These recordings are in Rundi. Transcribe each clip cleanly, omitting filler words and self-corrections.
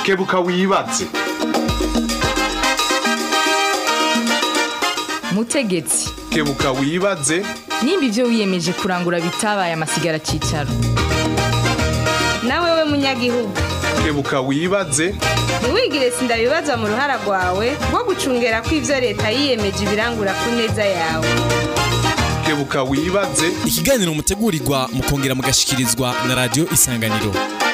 kebuka wibaze. Mutegetsi, kebuka wibaze. nimba ivyo wiyemeje kurangura bitabaye amasigara cicaro. Nawe we munyagihugu, kebuka wibaze. ntiwigire sindabibazwa mu ruhara rwawe rwo gucungera ko ivyo leta yiyemeje ibirangura ku neza yawe. Kebuka wibaze. Ikiganiro mutegurirwa mukongera mugashikirizwa na Radio Isanganiro.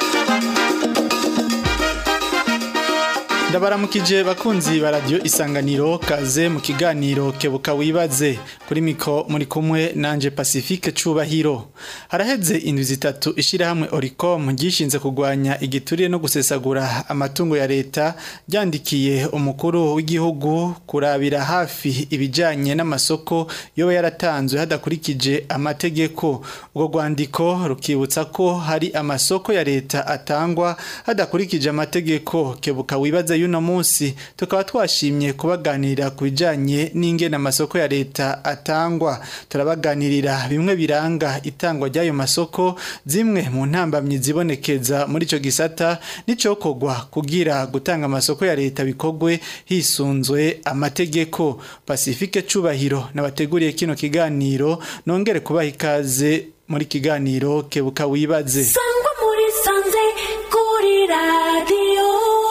Ndabaramukije bakunzi ba Radio Isanganiro, kaze mu kiganiro kebuka wibaze. Kuri miko muri kumwe nanje Pacifique Cubahiro. Haraheze indwi zitatu ishirahamwe Oricom gishinze kugwanya igiturire no gusesagura amatungo ya leta ryandikiye umukuru w'igihugu kurabira hafi ibijanye n'amasoko yoba yaratanzwe hadakurikije amategeko. Ubwo rwandiko rukibutsa ko hari amasoko ya leta atangwa hadakurikije amategeko. Kebuka wibaze yuno munsi tukaba twashimye kubaganirira ku bijanye n'ingene amasoko ya leta atangwa. Turabaganirira bimwe biranga itangwa ry'ayo masoko, zimwe mu ntambamyi zibonekeza muri ico gisata n'icokogwa kugira gutanga amasoko ya leta bikogwe hisunzwe amategeko. Pacifique Cubahiro nabateguriye kino kiganiro, nongere kubaha ikaze muri kiganiro kebuka wibaze. Sangwa muri sanze kuri radio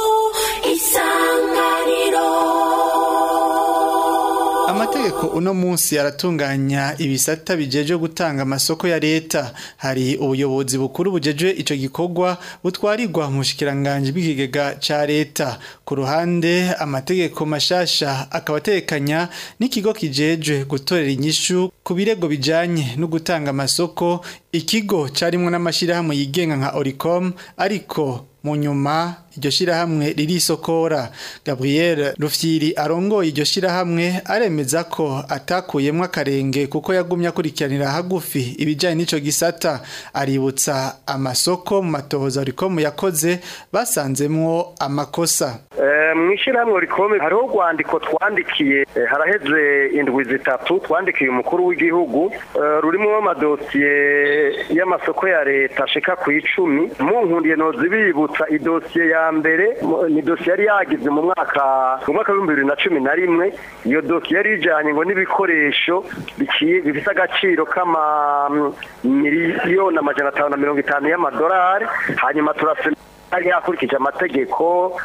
Isanganiro. Amategeko uno munsi aratunganya ibisata bijeje gutanga amasoko ya leta. Hari ubuyobozi bukuru bujeje ico gikorwa butwarirwa mu shikiranganje bw'ikigega ca leta. Ku ruhande amategeko mashasha akabatekanya n'ikigo kijeje gutorera inyishu ku birego bijanye no gutanga amasoko. Ikigo carimwe n'amashirahamwe yigenga nka Oricom, ariko mu nyuma iryo shirahamwe ririsokora. Gabriel Rufyiri arongoye iryo shirahamwe aremeza ko atakuyemwo akarenge kuko yagumye akurikiranira hagufi ibijanye n'ico gisata. Aributsa amasoko mu matohoza Oricom yakoze basanzemwo amakosa. Mwishirahamwe Oricom hariho rwandiko twandikiye haraheze indwi zitatu twandikiye umukuru w'igihugu rurimo amadosiye y'amasoko ya leta ashika ku 10. Munkundiye no zibibutsa idosiye ya mbere ni dosiye yari yagize mu mwaka wa 2011. Iyo dosiye yari ijanye ngo n'ibikoresho bifite agaciro kama miliyoni 550 y'amadolari. Hanyuma turasema yakurikije amategeko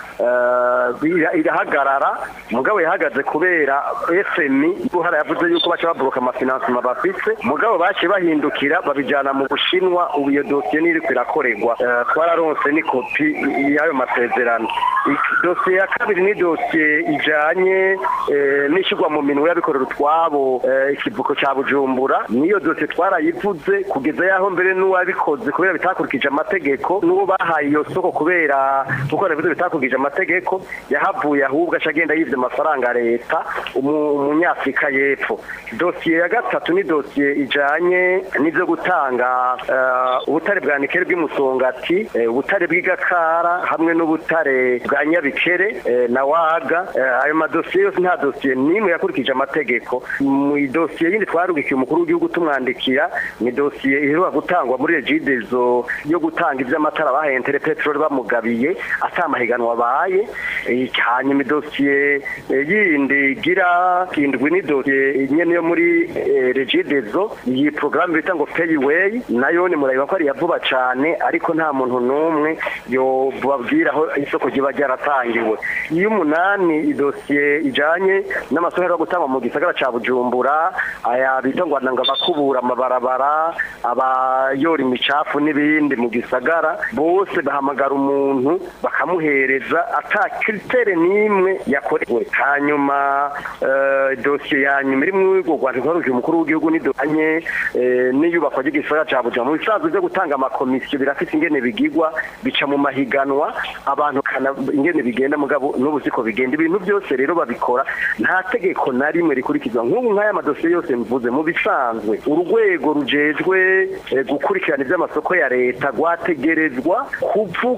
irahagarara, mugabo yahagaze kubera FMI buhara yavuze yuko bacha babroka amafinancement bafise, mugabo bache bahindukira babijana mu Bushinwa. Ubu iyo dosiye niri kwirakorerwa, twararonse ni kopi yayo masezerano. Dosiye ya kabiri ni dosiye ijanye n'ishigwa mu minwe y'abikorera utwabo ikivuko ca Bujumbura. Niyo dosiye twarayivuze kugeza yaho mbere n'uwabikoze kubera bitakurikije amategeko, n'uwo bahaye iyo soko kubera kuko navuze bitakugije amategeko yahavuye ahubwo acagenda yivye amafaranga leta umunyafrika y'epfo. Dosiye ya gatatu ni dosiye ijanye n'ivyo gutanga ubutare bwa nikeli bw'imusongati, ubutare bw'igakara hamwe n'ubutare bwa Nyabikere na Waga. Ayo madosiye yose nta dosiye nimwe yakurikije amategeko. Mu dosiye yindi twarugikiye umukuru w'igihugu tumwandikira ni dosiye iheruka gutangwa muri Regidezo yo gutanga ivy'amatara bahentere petrol bamugabiye atamahiganwa baye. Hanyuma idosiye yindi gira kindwi ni dosiye nyene yo muri Regidezo, iyi programme bita ngo Payway, nayo ni murayiba ko ari yavuba cyane, ariko nta muntu numwe yo babwiraho isoko giba ryaratangiwe. Iyo umunani idosiye ijanye n'amasoko yo gutangwa mu gisagara ca Bujumbura, aya bita ngo nanga bakubura amabarabara, abayora imicafu n'ibindi mu gisagara, bose bahamagara umuntu bakamuhereza ata kritere nimwe yakorewe. Hanyuma dosiye ya nyuma iri mu Rwanda rw'urugi umukuru w'igihugu nidanye n'iyubakwa ry'igisagara ca Bujumbura. Mu bisanzwe byo gutanga amakomisiyo birafite ingene bigigwa, bica mu mahiganwa abantu kana ingene bigenda, mugabo n'ubuziko bigenda. Ibintu byose rero babikora nta tegeko na rimwe rikurikizwa. Nk'ubu nk'aya madosiye yose mvuze mu bisanzwe urwego rujejwe gukurikirana iby'amasoko ya leta rwategerezwa kuvuga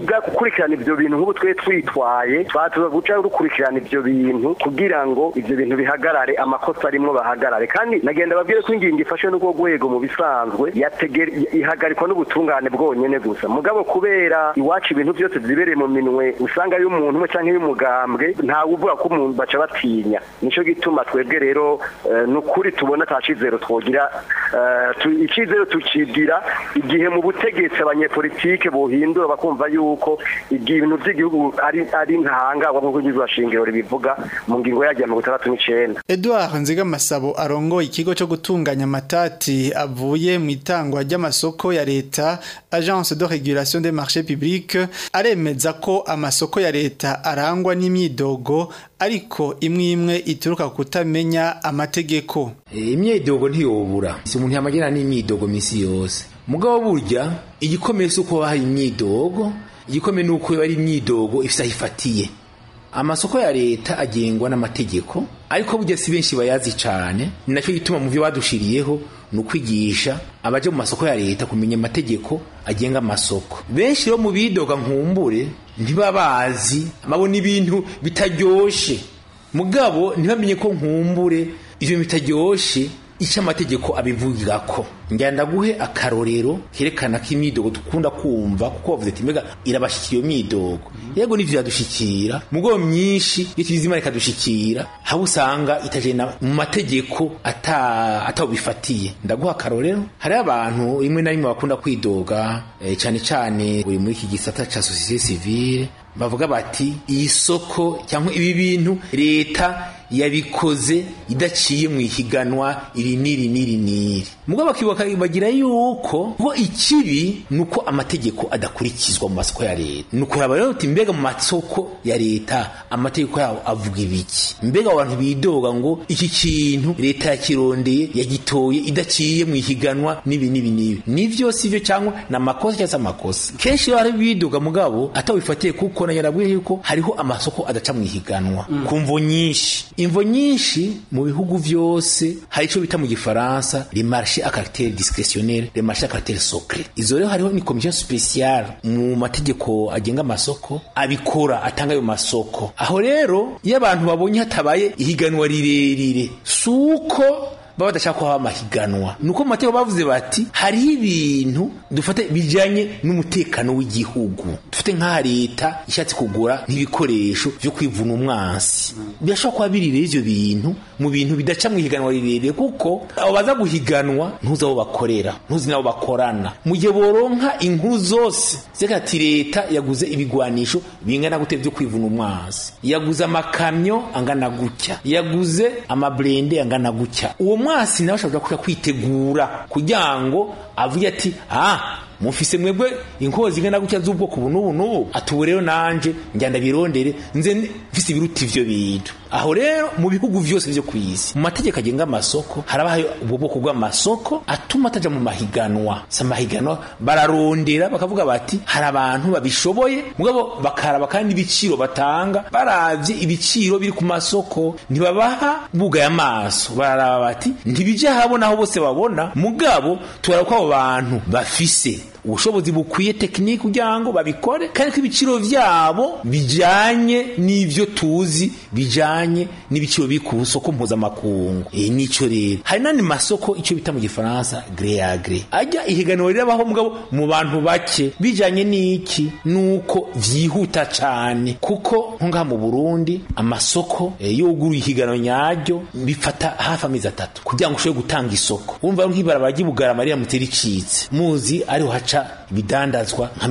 gukurikirana ivyo bintu nk'ubu twe twitwaye twatuza guca gukurikirana ivyo bintu kugira ngo ivyo bintu bihagarare, amakosa arimwo bahagarare. Kandi nagenda babwire ko ingingo ifashwe n'ubwo rwego mu bisanzwe ihagarikwa n'ubutungane bwonyene gusa. Mugabo kubera iwacu ibintu byose zibereye mu minwe usanga y'umuntu umwe canke y'umugambwe, nta uvuga ko umuntu baca batinya. Nico gituma twebwe rero nukuri tubona tacizero twogira, icizero tukigira igihe mu butegetsi abanyepolitike bohindura bakumva yuko ibintu by'igihugu ari ntahanga nk'uko igihugu shingiro ribivuga mu ngingo ya 69. Edouard Nzigamasabo arongoye ikigo cyo gutunganya amatati avuye mu itangwa ry'amasoko ya leta Agence de Régulation des Marchés Publics aremeza ko amasoko ya leta arangwa n'imyidogo, ariko imwe ituruka kutamenya amategeko. Imyidogo ntiyobura, si umuntu yamagera n'imyidogo misi yose. Mugabo burya igikomeye suko hari imyidogo, igikomeye nuko ari imyidogo ifisa ifatiye. Amasoko ya leta agengwa n'amategeko, ariko burya si benshi bayazi cyane. Ni nacyo gituma mu byo badushiriyeho nukwigisha abaje mu masoko ya leta kumenya amategeko agenga amasoko. Benshi ro mu bidoga nkumbure ntibabazi, babona ibintu bitaryoshe. Mugabo ntibamenye ko nkumbure ivyo bitaryoshe icyo amategeko abivugira ko. Ngenda guhe akarorero kerekana ko imyidogo dukunda kumva, kuko bavuze ati mbega irabashikira iyo myidogo. Yego nivyo yadushikira, mugo myinshi y'ikizima ikadushikira, habo usanga itajena mu mategeko atawubifatiye. Ndaguha akarorero, hari abantu rimwe na rimwe bakunda kwidoga cyane cyane buri muri iki gisata ca société civile, bavuga bati iyi soko cyangwa ibi bintu leta yabikoze idaciye mu ihiganwa iri niri. Mugabo bagira yuko bo ikibi nuko amategeko adakurikizwa mu masoko ya leta. Nuko rero uti mbega mu masoko ya leta amategeko yawo avuga ibiki? Mbega abantu bidoga ngo iki kintu leta yakirondeye yagitoye idaciye mu ihiganwa nibi. Nivyo sivyo cyangwa na makosa cyangwa amakosa. Kenshi bari bidoga mugabo atawifatiye kuko na yarabwiye yuko hariho amasoko adaca mu ihiganwa. Kumvo nyinshi. Imvo nyinshi mu bihugu vyose hari ico bita mu gifaransa les marchés à caractère discrétionnaire, les marchés à caractère secret. Izo rero hariho ni commission spéciale mu mategeko agenga amasoko abikora atanga ayo masoko. Aho rero iyo abantu babonye hatabaye ihiganwa rirerire suko baba badashaka ko haba amahiganwa, nuko mu mateko bavuze bati hari ibintu dufate bijanye n'umutekano w'igihugu. Dufate nka leta ishatse kugura nk'ibikoresho byo kwivuna umwansi, birashobora kuba birire ivyo bintu mu bintu bidaca mu higanwa rirerire, kuko abo baza guhiganwa ntuzi abo bakorera, ntuzi nabo bakorana. Mu gihe boronka inkuru zose zekati leta yaguze ibigwanisho bingana gute byo kwivuna umwansi, yaguze amakamyo angana gutya, yaguze amablende angana gutya, uwo mwasi nawe ashobora kuja kwitegura kugira ngo avuye ati mufise mwebwe inkozi ingana gutya z'ubwoko bunubu atubu rero nanje njyanda birondere nze mfise ibiruta ivyo bintu. Aho rero mu bihugu vyose byo kwisi mu mategeko agenga amasoko harabaho ubwo bwoko bw'amasoko atuma ataja mu mahiganwa. Samahiganwa bararondera bakavuga bati hari abantu babishoboye, mugabo bakaraba kandi ibiciro batanga baravye ibiciro biri ku masoko, ntibabaha buga y'amaso, bararaba bati ntibije habona aho bose babona, mugabo turara ko abo bantu bafise ubushobozi bukwiye tekinike kugira ngo babikore, kandi ko ibiciro vyabo bijanye n'ivyo tuzi, bijanye n'ibiciro biri ku soko mpuzamakungu. Nico rero hari nandi masoko ico bita mu gifaransa gré à gré, ajya ihiganwa rirabaho mugabo mu bantu bake, bijanye n'iki nuko vyihuta cane, kuko nka mu Burundi amasoko yoguru ihiganwa nyaryo bifata hafi amezi 3 kugira ngo ushobore gutanga isoko. Urumva nk'ibarabara ry'Ibugarama rya mutericitse muzi ariho haca bidandazwa nka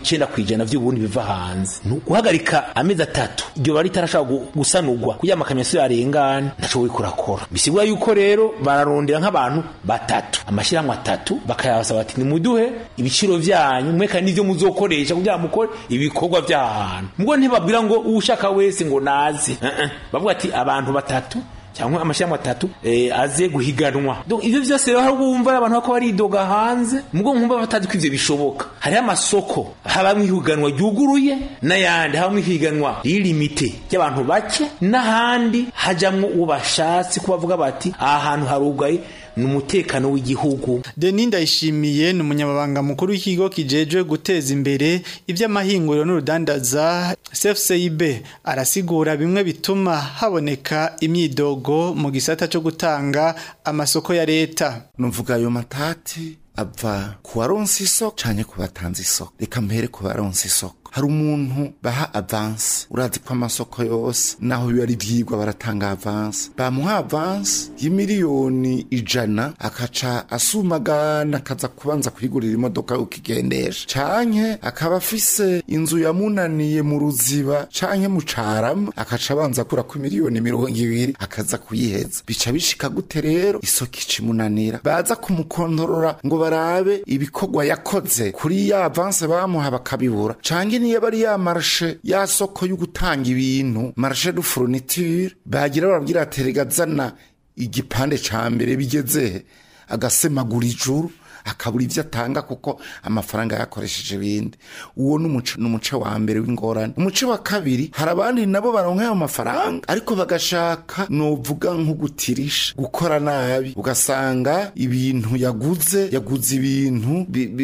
90% vy'ubundi biva hanze. Guhagarika amezi 3 iryo bari tarashaka gusanurwa kuya makamyasi yarengana naco we kurakora. Bisigura yuko rero bararondera nk'abantu 3 amashiramwe 3 bakayabasaba ati nimuduhe ibiciro vyanyu mweka n'ivyo muzokoresha kugira mukore ibikorwa vy'ahantu. Mugo ntibabwira ngo ushaka wese ngo naze, bavuga ati abantu 3 cyangwa amashyamba 3 aze guhiganwa. Donc ivyo vyose rero hari ubumva abantu bako baridoga hanze, mugo nkumva batazi kwivyo bishoboka. Hari amasoko haba mwihuganwa ryuguruye n'ayandi haba mwihiganwa limite y'abantu bake, n'ahandi hajamwo ubashatse kubavuga bati ahantu harugaye n'umutekano w'igihugu. Denis Ndayishimiye ni umunyamabanga mukuru w'ikigo kijejwe guteza imbere iby'amahinguriro n'urudandaza CFCIB arasigura bimwe bituma haboneka imyidogo mu gisata cyo gutanga amasoko ya leta. Numvuga ayo matati ava ku baronsi isoko canke ku batanze isoko. Reka mpere ku baronsi isoko. Hari umuntu baha avance, urazi ko amasoko yose naho biba ari vyigwa baratanga avance, bamuha avance y'imiliyoni 100 akaca asumagana akaza kubanza kwigurira imodoka ukigendesha, canke akaba afise inzu yamunaniye mu Ruziba canke mu Carama akaca abanza kura ku miliyoni 200 akaza kuyiheza. Bica bishika gute rero isoko icimunanira, baza kumukontorora ngo barabe ibikorwa yakoze kuri ya avance bamuha bakabibura, canke niyo bari ya marché ya soko y'ugutanga ibintu, marché de fourniture, bagira barabwira ateregazana igipande ca mbere bigeze agasemagura ijuru akabura ivyo atanga kuko amafaranga yakoresheje ibindi. Uwo n'umuce wa mbere w'ingorane. Umuce wa kabiri hari abandi nabo baronka ayo mafaranga ariko bagashaka novuga nk'ugutirisha, gukora nabi, ugasanga ibintu yaguze ibintu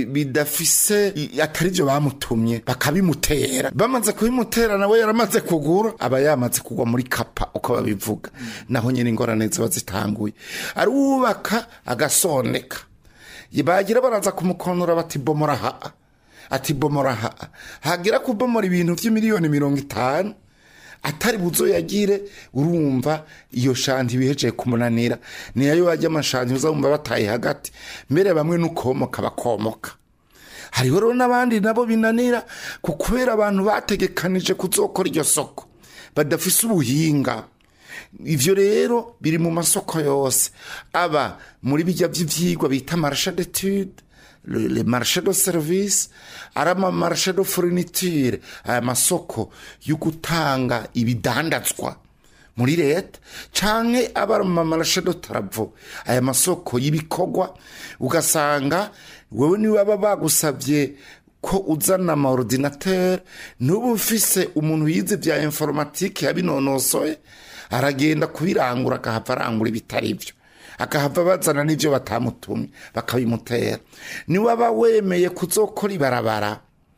bidafise atari byo bamutumye bakabimutera, bamaze kubimutera nawe yaramaze kugura aba yamaze kugwa muri kapa uko babivuga. Naho nyene ingorane ziba zitanguye, ari ubaka agasoneka, bagira baraza kumukonora bati bomora ha, ati bomora ha, hagira kubomora ibintu vy'imiliyoni 50 atari buzo yagire. Urumva iyo shanti biheje kumunanira, ni yayo wajya amashanti uzumva bataye hagati, mbere bamwe nukomoka bakomoka. Hariho rero n'abandi nabo binanira kukubera abantu bategekanije kuzokora iryo soko badafise ubuhinga. Ivyo rero biri mu masoko yose, aba muri bijya vy'ivyigwa bita marché d'études, le marché de service, arama marché de fourniture, aya masoko y'ugutanga ibidandazwa muri leta, canke aba mu marché de travaux, aya masoko y'ibikorwa. Ugasanga wewe ni baba bagusavye ko uzana ama ordinateur, n'ubu ufise umuntu yize vya informatique yabinonosoye, aragenda kubirangura akahava arangura ibitari byo, akahava bazana n'ivyo batamutumye bakabimutera. Ni waba wemeye kuzokora ibarabara,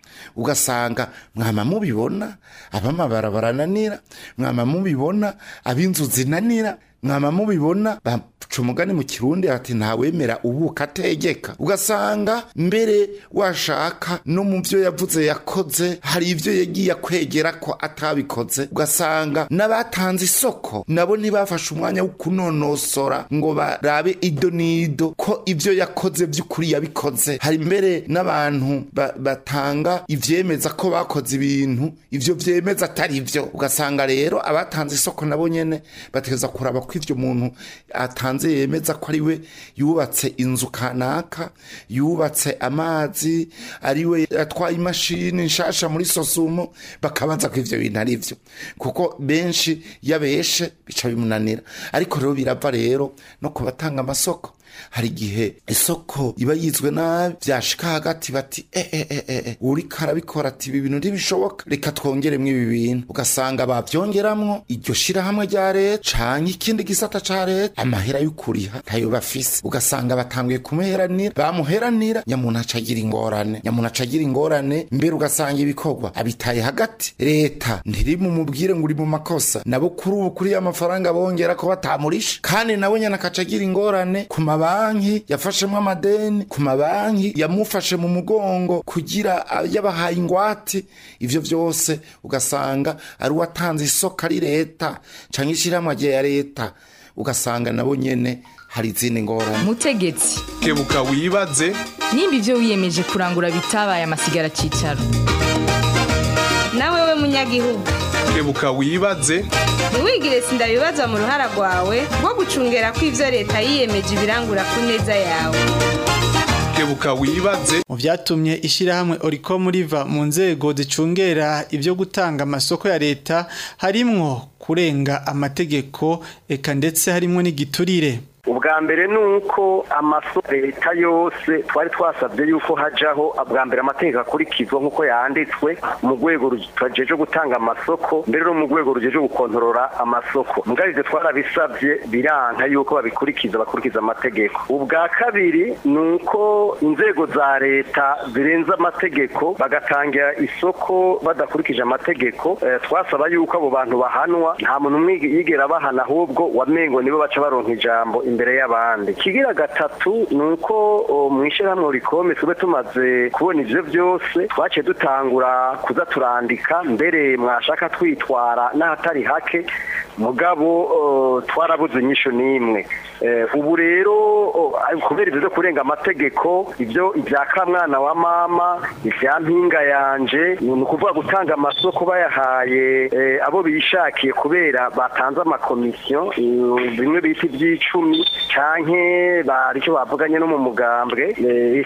ugasanga mwama mubibona abamabarabara nanira, mwama mubibona abinzu zinanira, mwama mubibona umugani mu Kirundi ati ntawemera ubuka ategeka. Ugasanga mbere washaka no mu byo yavuze yakoze hari ivyo yagiye kwegera ko atabikoze. Ugasanga n'abatanze isoko nabo ntibafashe umwanya wo kunonosora ngo barabe idonido ko ivyo yakoze by'ukuri yabikoze. Hari mbere n'abantu batanga ivyemeza ko bakoze ibintu ivyo vyemeza atari ivyo. Ugasanga rero abatanze isoko nabo nyene bategeza kuraba ko ivyo muntu atanze yemeza ko ari we yubatse inzu kanaka, yubatse amazi, ari we atwaye imashini nshasha muri Sosumo, bakabanza ko ivyo bintu ari vyo, kuko benshi yabeshe bica bimunanira. Ariko rero birava rero no kubatanga amasoko. Hari gihe isoko iba yizwe nabi, vyashika hagati bati uri karabikora ati ibi bintu ntibishoboka, reka twongeremwe ibi bintu. Ugasanga bavyongeramwo iryo shira hamwe rya leta canke ikindi gisata ca leta, amahera y'ukuriha ntayo bafise. Ugasanga batanguye kumuheranira, bamuheranira, nyamuntu acagira ingorane, mbere ugasanga ibikorwa abitaye hagati. Leta ntiri mu mubwire ngo uri mu makosa, nabo kuri y'amafaranga bongera ko batamurisha, kandi nawe nyana akacagira ingorane ku mabanki yafashemwe amadeni, ku mabanki yamufashe mu mugongo kugira yabahaye ingwate. Ivyo vyose ugasanga ari watanze isoko ari leta canke ishiramwe ya leta, ugasanga nabo nyene hari izindi ngorane. Mutegetsi kebuka wibaze nimba ivyo wiyemeje kurangura bitabaye amasigara cicaro. Nawe we munyagihugu kebuka wibaze, ntiwigire sindabibaza mu ruhara rwawe rwo gucungera ko ivyo leta yiyemeje ibirangura ku neza yawe. kebuka wibaze. Mu vyatumye ishirahamwe Oricom riva mu nzego zicungera ivyo gutanga amasoko ya leta harimwo kurenga amategeko, eka ndetse harimwo n'igiturire. Ubwa ubwa mbere nuko amasoko leta yose twari twasabye yuko hajaho bwa mbere amategeko akurikizwa nk'uko yanditswe mu rwego rujeje gutanga amasoko mbere no mu rwego rujeje gukontorora amasoko mugarize twarabisabye biranka yuko bakurikiza amategeko. Ubwa kabiri nuko inzego za leta zirenza amategeko bagatangira isoko badakurikije amategeko, twasaba yuko abo bantu bahanwa, nta muntu umwe yigera bahana ahubwo wamengo nibo baca baronka ijambo imbere y'abandi. Kigira gatatu nuko mwishirahamwe Oricom tube tumaze kubona ivyo byose twaciye dutangura kuza turandika, mbere mwashaka twitwara n'ahatari hake mugabo twarabuze inyishu n'imwe. Ubu rero kubera ibyo kurenga amategeko, ibyo ibya kamwana wa mama, ibya mpinga yanje, ni ukuvuga gutanga amasoko bayahaye abo bishakiye kubera batanze amakomisiyo bimwe bita iby'icumi canke baricyo bavuganye no mu mugambwe,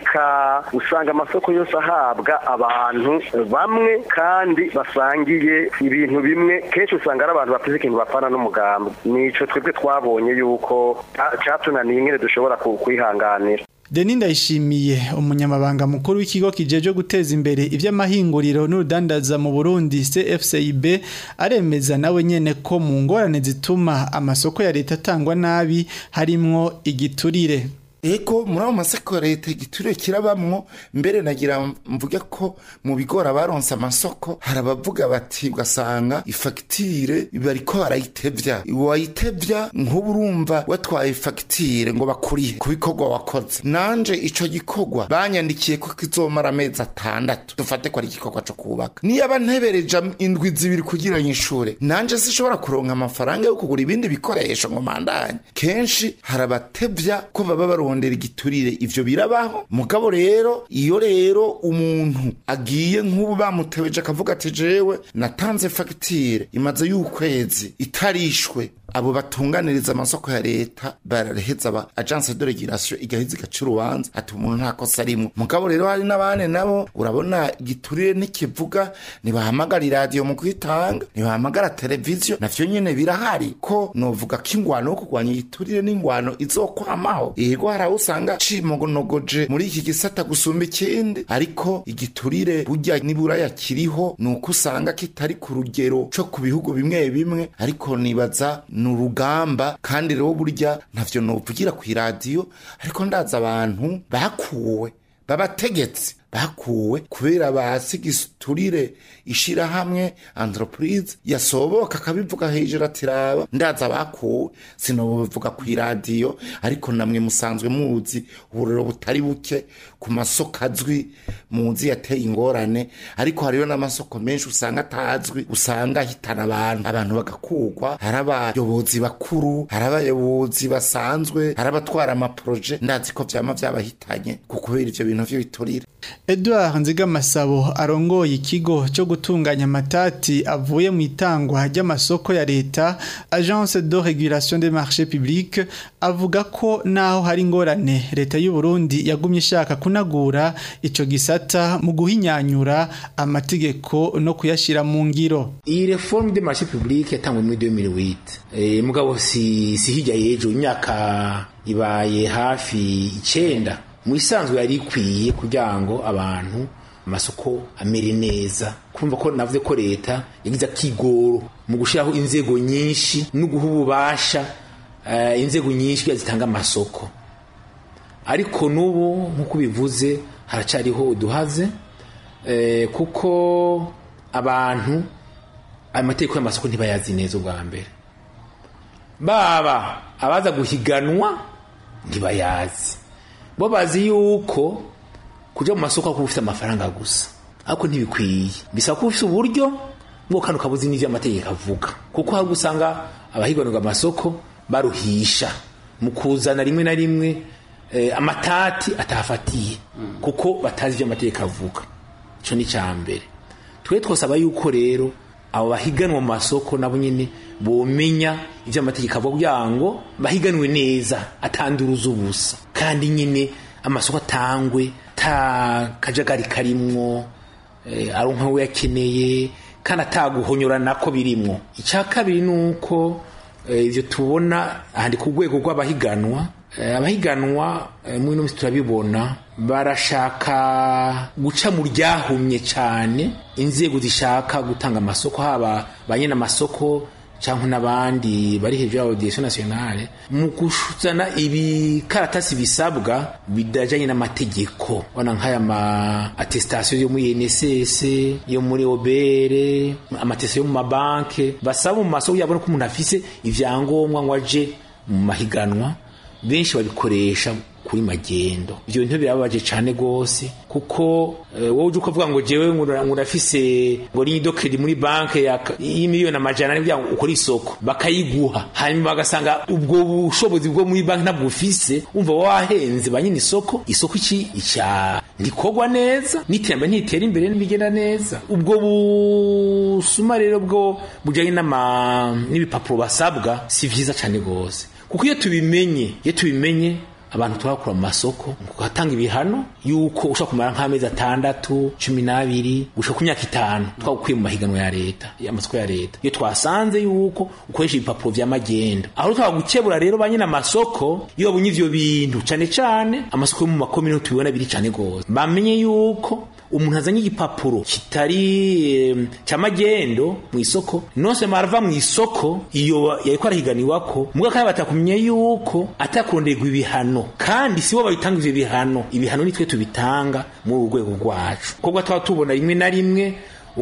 eka usanga amasoko yose ahabwa abantu bamwe kandi basangiye ibintu bimwe, kenshi usanga ari abantu bafite ikintu bapana n'umugambwe. Nico twebwe twabonye yuko catunaniye ingene dushobora kwihanganira. Denis Ndayishimiye, umunyamabanga mukuru w'ikigo kijeje guteza imbere ivy'amahinguriro n'urudandaza mu Burundi CFCIB, aremeza nawe nyene ko mu ngorane zituma amasoko ya leta atangwa nabi harimwo igiturire. Eko muri aho masoko ya leta igiturire kirabamwo, mbere nagira mvuge ko mu bigora baronse amasoko harabavuga bati ugasanga ifagitire bariko barayitevya, wayitevya nk'ubu urumva watwaye ifagitire ngo bakurihe ku bikorwa wakoze. Nanje ico gikorwa banyandikiye ko kizomara amezi 6, dufate ko ari igikorwa co kubaka, niyaba ntebereje indwi zibiri kugira nyishure, nanje sishobora kuronka amafaranga yo kugura ibindi bikoresho ngo mandanye. Kenshi harabatevya ko baba ndera igiturire, ivyo birabaho. Mugabo rero iyo rero umuntu agiye nk'ubu bamutebeje akavuga ati jewe natanze fagitire imaze y'ukwezi itarishwe, abo batunganiriza amasoko ya leta baraheza ba agence de régulation igahiza gacurubanza ati umuntu nta kosa rimwe. Mugabo rero hari nabane nabo urabona igiturire n'ikivuga, nibahamagara radio mu kwitanga, nibahamagara televiziyo, navyo nyene birahari. Ko novuga ko ingwano yo kurwanya igiturire n'ingwano izokwamaho, yego hari usanga cimogonogoje muri iki gisata gusumba ikindi, ariko igiturire burya nibura yakiriho nuko usanga kitari ku rugero cyo ku bihugu bimwe bimwe, ariko nibaza n'urugamba. Kandi rero burya ntavyo novugira ku radio, ariko ndaza abantu bakuwe babategetse bakuwe kubera basigiturire ishira hamwe entreprise yasoboka akabivuga hejuru atiraba ndaza bakuwe sinovuga ku radio, ariko namwe musanzwe muzi uburero butari buke ku masoko azwi muzi yateye ingorane, ariko hariyo n'amasoko menshi usanga atazwi, usanga hitana abantu bagakugwa, harabayobozi bakuru, harabayobozi basanzwe, harabatwara amaproje, ndazi ko vyama vyabahitanye kukubera ivyo bintu vyo biturire. Edouard Nzigamasabo arongoye ikigo cyo gutunganya amatati avuye mu itangwa ry'amasoko ya leta Agence de Régulation des Marchés Publics, avuga ko naho hari ingorane leta y'u Burundi yagumye ishaka kunagura ico gisata mu guhinyanyura amategeko no kuyashira mu ngiro. Iyi réforme des marchés publics yatangwe muri 2008, mugabo si hirya yejo imyaka ibaye hafi 9. Muisanzwe yari ikwiye kugira ngo abantu amasoko amere neza. Kumva ko navuze ko leta yagize akigoro mu gushiraho inzego nyinshi no guha ububasha inzego nyinshi zitanga amasoko, ariko nubu nkuko bivuze haracariho uduhaze, kuko abantu amategeko y'amasoko ntibayazi neza. Ubwa mbere baba abaza guhiganwa ntibayazi, bo bazi yuko kuja mu masoko ko ufite amafaranga gusa, ariko ntibikwiye, bisaba ko ufite uburyo bwo kandi ukabuzi n'ivyo amategeko avuga, kuko hari gusanga abahiganwa amasoko baruhisha mu kuzana rimwe na rimwe amatati atafatiye kuko batazi ivyo amategeko avuga. Ico ni cyambere. Twe twosaba yuko rero abo bahiganwa mu masoko nabo nyene bomenya ivyo amategeko avuga kugira ngo bahiganwe neza atanduruza ubusa, kandi nyene amasoko atangwe ta kajagari karimwo, aronka we yakeneye kandi ataguhonyora nako birimwo. Icya kabiri nuko ivyo tubona ahandi ku rwego rw'abahiganwa abahiganwa muri no turabibona barashaka guca mu ryahumye cyane inzego zishaka gutanga amasoko haba banyene amasoko cyangwa n'abandi bari hejuru ya audition nationale mu kushuzana ibikaratasi bisabwa bidajanye n'amategeko wana nk'aya ma attestation yo muri NSS yo muri obere amatestation yo mu mabanke basaba mu masoko yabona ko umuntu afise ivyangombwa ngo aje mu mahiganwa benshi babikoresha kuri magendo. Ivyo bintu birababaje cyane gose kuko wowe uje ukavuga ngo jewe ngurafise ngo ni dokedi muri banke ya y'imiliyoni amajana n'ibya ukora isoko bakayiguha hanyuma bagasanga ubwo bushobozi bwo muri banke ntabwo ufise umva wahenze banyine isoko ica ndikogwa neza n'iterambere ntitera imbere n'ibigenda neza ubwo busuma rero bwo bujanye n'ibipapuro basabwa si vyiza cyane gose kuko iyo tubimenye abantu turakura mu masoko kugatanga ibihano yuko ushaka kumara nk'amezi 6 12 gushaka ku myaka 5 twakwiye mu mahiganwa ya leta y'amasoko ya leta iyo twasanze yuko ukoresha ibipapuro vya magenda aho twagukebura rero banyina amasoko iyo babunye ivyo bintu cyane amasoko mu makomine tubibona biri cyane gose bamenye yuko umuntu azanye igipapuro kitari cyamagendo mu isoko nose marava mu isoko iyo yariko arahiganiwako muga kandi batakumye yuko atakurondegwa ibihano kandi sibo babitanga ivyo ibihano nitwe tubitanga mu rwego rwacu kobwa twatubona rimwe na rimwe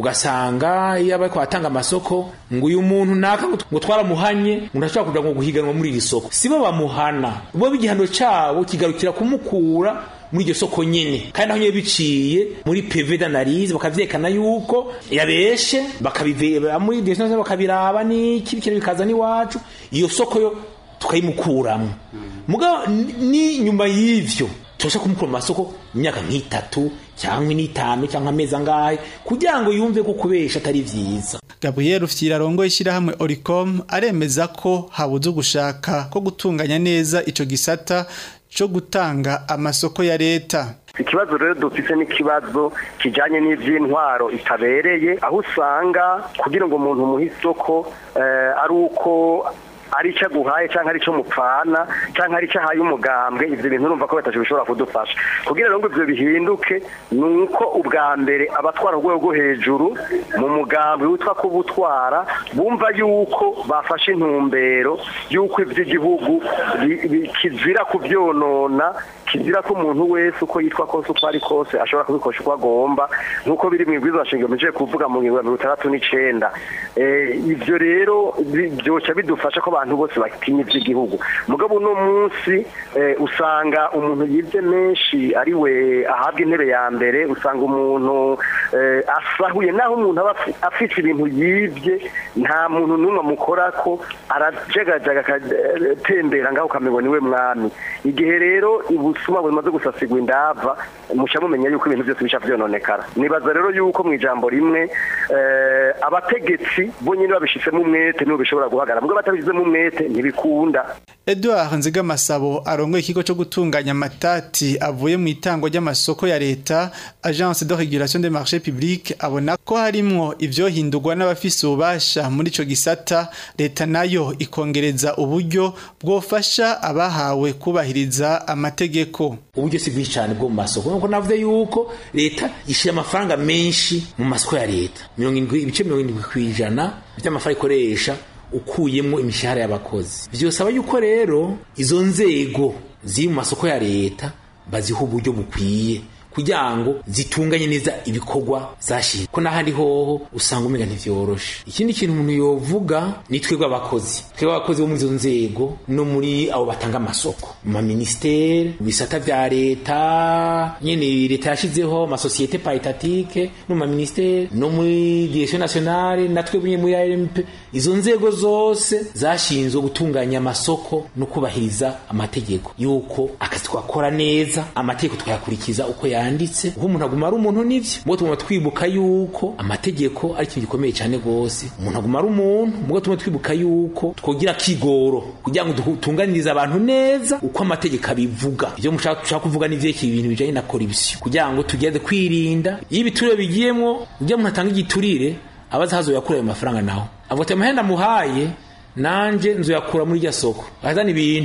ugasanga iyo abaye kwatanga amasoko ngo uyu muntu naka ngo twaramuhanye ndashaka kuja ngo guhiganwa muri iri soko sibo bamuhana bo bigihano cyabo kigarukira kumukura muri iryo soko nyene kandi aho biciye muri PV d'analyse bakavyekana yuko yabeshe bakabiveba muri destination bakabiraba ni kibikira bikaza ni wacu iyo soko yo tukayimukuramo muga ni nyuma y'ivyo tosha kumukura masoko imyaka nk'itatu cyangwa n'itanu cyangwa amezi angahe kugira ngo yumve ko kubesha atari vyiza. Gabriel Ufyirarongo ishirahamwe Oricom aremeza ko habuze gushaka ko gutunganya neza ico gisata cyo gutanga amasoko ya leta. Ikibazo rero dufise n'ikibazo kijanye n'ivy'intwaro itabereye aho usanga kugira ngo umuntu muhisoko ari uko ari cyo guhaye cyangwa ari cyo mupfana cyangwa ari cyo haye umugambwe ivyo bintu urumva ko batashobora kudufasha kugira ngo ivyo bihinduke nuko ubwa mbere abatwara urwego hejuru mu mugambwe witwa ko butwara bumva yuko bafashe intumbero yuko ivy'igihugu kizira kuvyonona kizira ko umuntu wese uko yitwa kose uko ari kose ashobora kubikosha uko agomba nkuko biri mu ibwirizwa shingiro mije kuvuga mu ngingo ya 69 ivyo rero byoca bidufasha ko abantu bose bakinya ivy'igihugu mugabo no munsi usanga umuntu yivye menshi ari we ahabwa intebe ya mbere usanga umuntu asahuye naho umuntu aba afite ibintu yivye nta muntu numwe mukorako arajagajaga akatembera ngaho kamengo niwe mwami igihe rero ubusuma bumaze gusasigwa indava musha mumenya yuko ibintu byose bisha vyononekara nibaza rero yuko mu ijambo rimwe abategetsi bo nyine babishitsemo umwete no bishobora guhagara mugabo batabizemo umwete ntibikunda. Edouard Nzigamasabo arongoye ikigo cyo gutunganya amatati avuye mu itango ry'amasoko ya leta Agence de Régulation des Marchés Publics abona ko harimwo ivyohindurwa n'abafise ububasha muri ico gisata leta nayo ikongereza uburyo bwofasha abahawe kubahiriza amategeko. Uburyo si bwinshi cyane bwo mu masoko nuko navuze yuko leta ishira amafaranga menshi mu masoko ya leta 70% by'amafaranga ikoresha ukuyemo imishahara y'abakozi byosaba yuko rero izo nzego ziri mu masoko ya leta baziho uburyo bukwiye kugira ngo zitunganye neza ibikorwa zashize ko nahandi hoho usanga umenya ntivyoroshe. Ikindi kintu umuntu yovuga ni twebwe abakozi bo muri izo nzego no muri abo batanga amasoko mu ministere bisata vya leta nyene leta yashizeho ma société paritatique no mu ministere no muri direction nationale na twebwe muri AMP izo nzego zose zashinzwe gutunganya amasoko no kubahiriza amategeko yuko akazi twakora neza amategeko twayakurikiza uko yanditse uko umuntu aguma ari umuntu n'ivyo mwo tuma twibuka yuko amategeko ari ikintu gikomeye cyane gose umuntu aguma ari umuntu mwo tuma twibuka yuko twogira kigoro kugira ngo dutunganirize abantu neza uko amategeko abivuga ivyo mushaka kuvuga n'ivyo ibintu bijanye na corruption kugira ngo tugende kwirinda ibiturire bigiyemwo ujya umuntu atanga igiturire abazahazo yakura ayo mafaranga naho avote amahenda muhaye nanje nzo yakura muri rya soko azana ibintu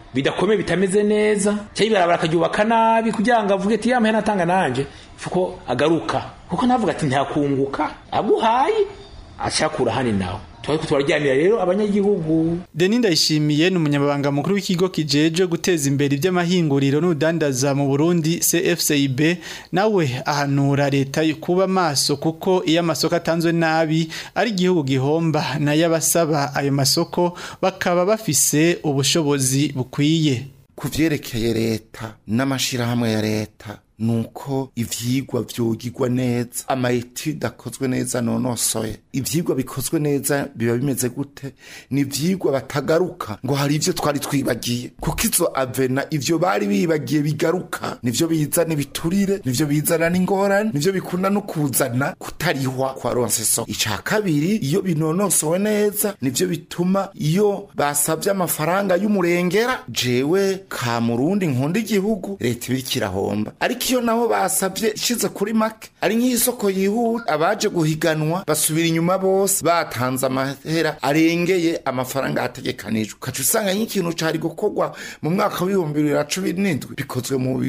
bidakomeye bitameze neza cyangwa ibarabara akaryubaka nabi kugira ngo avuge ati yamahera natanga nanje fuko agaruka kuko navuga ati ntakunguka aguhaye ashakura hani nawe twarajyanira rero abanyagihugu. Denis Ndayishimiye ni umunyamabanga mukuru w'ikigo kijeje guteza imbere iby'amahinguriro n'udandaza mu Burundi CFCIB, nawe ahanura leta kuba maso kuko iyo amasoko atanzwe nabi ari igihugu gihomba na yabasaba ayo masoko bakaba bafise ubushobozi bukwiye. Kuvyerekeye leta n'amashirahamwe ya leta nuko ivyigwa vyogirwa neza, amaetude akozwe neza nonosoye. Ivyigwa bikozwe neza biba bimeze gute? Ni ivyigwa batagaruka ngo hari ivyo twari twibagiye, kuko izo avena ivyo bari bibagiye bigaruka, nivyo bizana ibiturire, nivyo bizana n'ingorane, nivyo bikunda no kuzana kutarihwa kwa ronseso. Ica kabiri, iyo binonosowe neza nivyo bituma iyo basavye amafaranga y'umurengera, jewe ka Murundi nkunda igihugu, leta ibikirahomba. Ariko iyo naho basavye ishize kuri make ari nk'isoko yihuta, abaje guhiganwa basubira inyuma bose batanze amahera arengeye amafaranga ategekanijwe. Kacu usanga nk'ikintu cari gukorwa mu mwaka wa 2017 bikozwe mu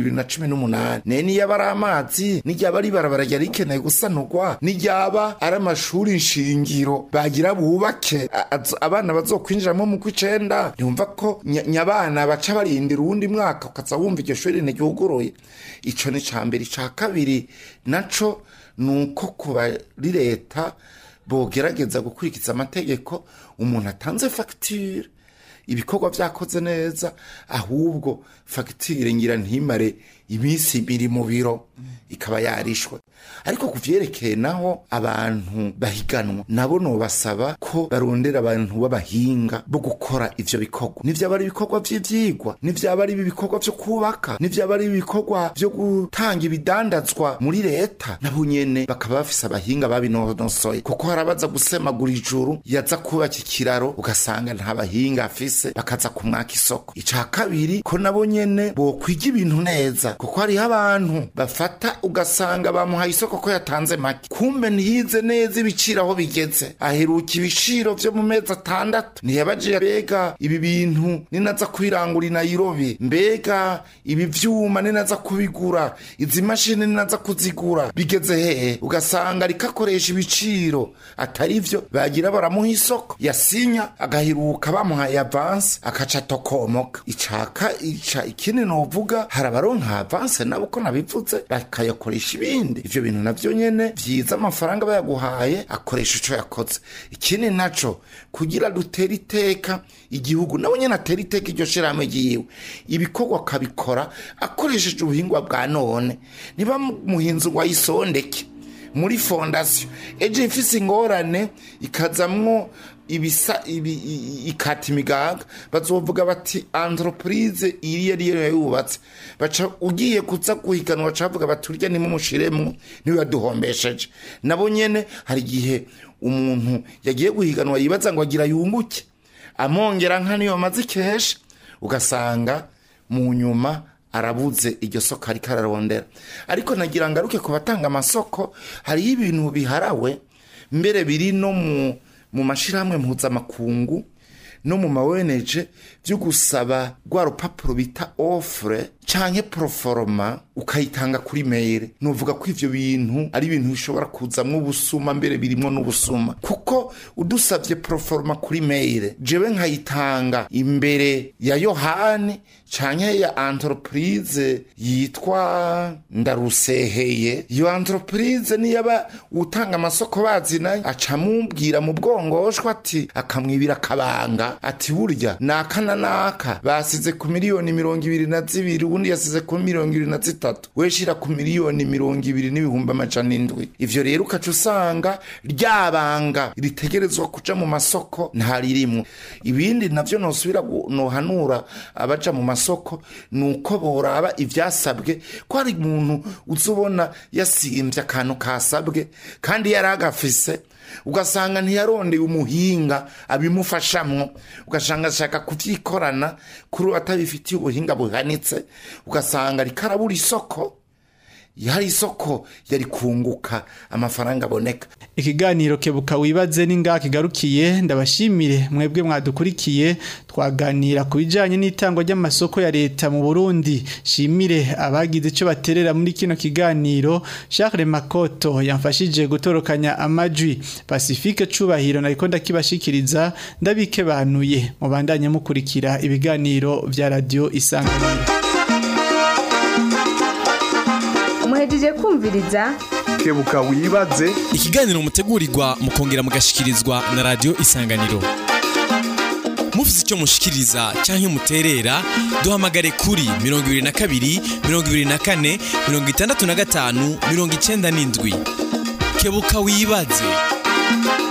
2018. Nene yabari amazi n'iryaba ari barabara yari ikeneye gusanurwa, n'iryaba ari amashuri nshingiro bagira bubake abana bazokwinjiramo mu kw'icenda, ntumva ko nyabana baca barindira uwundi mwaka ukaza wumva iryo shuri ntiryuguruye. Ico ni cambere. Ca kabiri naco nuko kuba leta bogerageza gukurikiza amategeko, umuntu atanze facture ibikorwa vyakoze neza, ahubwo facture ngira ntimare imisi ibiri mu biro ikaba yarishwe. Ariko kuvyerekeye naho abantu bahiganwa nabo no basaba ko barondera abantu b'abahinga bo gukora ivyo bikorwa. Nivyo bari ibikorwa vy'ivyigwa, nivyo bari ibikorwa vyo kubaka, nivyo bari ibikorwa vyo gutanga ibidandazwa muri leta, nabo nyene bakaba bafise abahinga babinonosoye. Kuko harabaza gusemagura ijuru yaza kubaka ikiraro ugasanga nta bahinga afise, bakaza kumwaka isoko. Ica kabiri ko nabo nyene bo kwiga ibintu neza, kuko hari abantu bafata ugasanga bamuhaye isoko ko yatanze make, kumbe ntiyize neza ibiciro aho bigeze, aheruka ibiciro vyo mu mezi 6, ntiyabaje mbega ibi bintu ninaza kwirangura Nairobi, mbega ibi vyuma ninaza kubigura, izi mashini ninaza kuzigura bigeze hehe, ugasanga rikakoresha ibiciro atari vyo bagira baramuha isoko, yasinya agaheruka bamuhaye avance akaca tokomoka. Ica ikindi novuga harabaronka avance nabo ko nabivuze bakayakoresha ibindi. Ivyo bintu navyo nyene vyiza amafaranga bayaguhaye akoresha ico yakoze. Ikindi naco kugira dutera iteka igihugu, nabo nyene atera iteka iryo shirahamwe giyiwe, ibikorwa kabikora akoresheje ubuhingwa bwa none. Niba muhinzi wa isondeke muri fondation eje ifise ingorane ikazamwo ibisa ikati migaga, bazovuga bati entreprise iriye yubatse, baca ugiye kuza guhiganwa cavuga baturya ni mu mushiremo niwe yaduhombesheje. Nabo nyene hari gihe umuntu yagiye guhiganwa yibaza ngo agira yunguke, amongera nka niyo mazi kesha, ugasanga mu nyuma arabuze iryo soko ari kararondera. Ariko nagira ngaruke ku batanga amasoko, hari ibintu biharawe mbere biri no mu mashirahamwe mpuzamakungu no mu maweneje byo gusaba rwa rupapuro bita offre canke proforma ukayitanga kuri mail. Nuvuga ko ivyo bintu ari ibintu bishobora kuzamwo ubusuma, mbere birimo n'ubusuma, kuko udusavye proforma kuri mail jewe nkayitanga imbere ya Yohani canke ya entreprise yitwa Ndaruseheye, iyo entreprise niyaba utanga amasoko bazina acamubwira mu bwongoshwa ati akamwibira kabanga ati burya nakana naka basize ku miliyoni 22 ubundi yasize ku 23, weshira ku miliyoni 20,700. Ivyo rero ukaca usanga ryabanga ritegerezwa kuja mu masoko ntaririmwe. Ibindi navyo nosubira nohanura abaja mu masoko nuko boraba ivyasabwe, ko ari umuntu uzubona yasimvye akantu kasabwe kandi yaragafise, ugasanga ntiyarondeye umuhinga abimufashamwo, ugasanga ashaka kuvyikorana kuri atabifitiye ubuhinga buhanitse, ugasanga rikarabura isoko. hari isoko yari kunguka amafaranga aboneka. Ikiganiro kebuka wibaze ninga kigarukiye, ndabashimire mwebwe mwadukurikiye. Twaganira ku bijanye n'itangwa ry'amasoko ya leta mu Burundi. Shimire abagize ico baterera muri kino kiganiro. Charles Makoto yamfashije gutorokanya amajwi. Pacifique Cubahiro nariko ndakibashikiriza, ndabike banuye mubandanye mukurikira ibiganiro vya radio Isanganiro. Muhejeje kumviriza kebuka wibaze, ikiganiro mutegurirwa mukongera mugashikirizwa na radio Isanganiro. Mufise icyo mushikiriza canke muterera, duhamagare kuri 22 24 65 97. Kebuka wibaze.